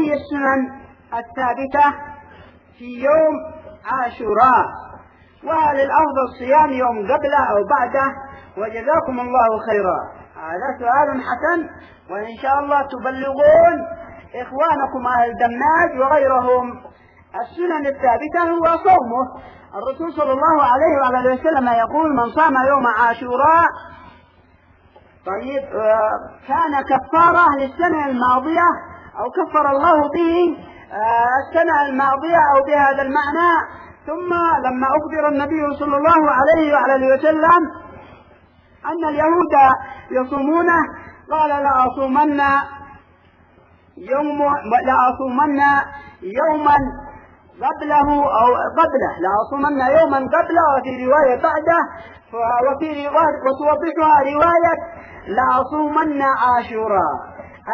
هي السنن الثابتة في يوم عاشوراء؟ وهل الأفضل صيام يوم قبله أو بعده؟ وجزاكم الله خيرا. هذا سؤال حسن، وإن شاء الله تبلغون إخوانكم أهل دماج وغيرهم. السنن الثابتة هو صومه. الرسول صلى الله عليه وعلى وسلم يقول: من صام يوم عاشوراء طيب كان كفارة للسنة الماضية، أو كفر الله به السنة الماضية، أو بهذا المعنى. ثم لما أخبر النبي صلى الله عليه وعلى وسلم أن اليهود يصومونه قال: لا أصومن يوما قبله أو قبله، لا أصومن يوما قبله، وفي رواية بعده، وفي رواية وتوضحها رواية لا أصومن عاشوراء.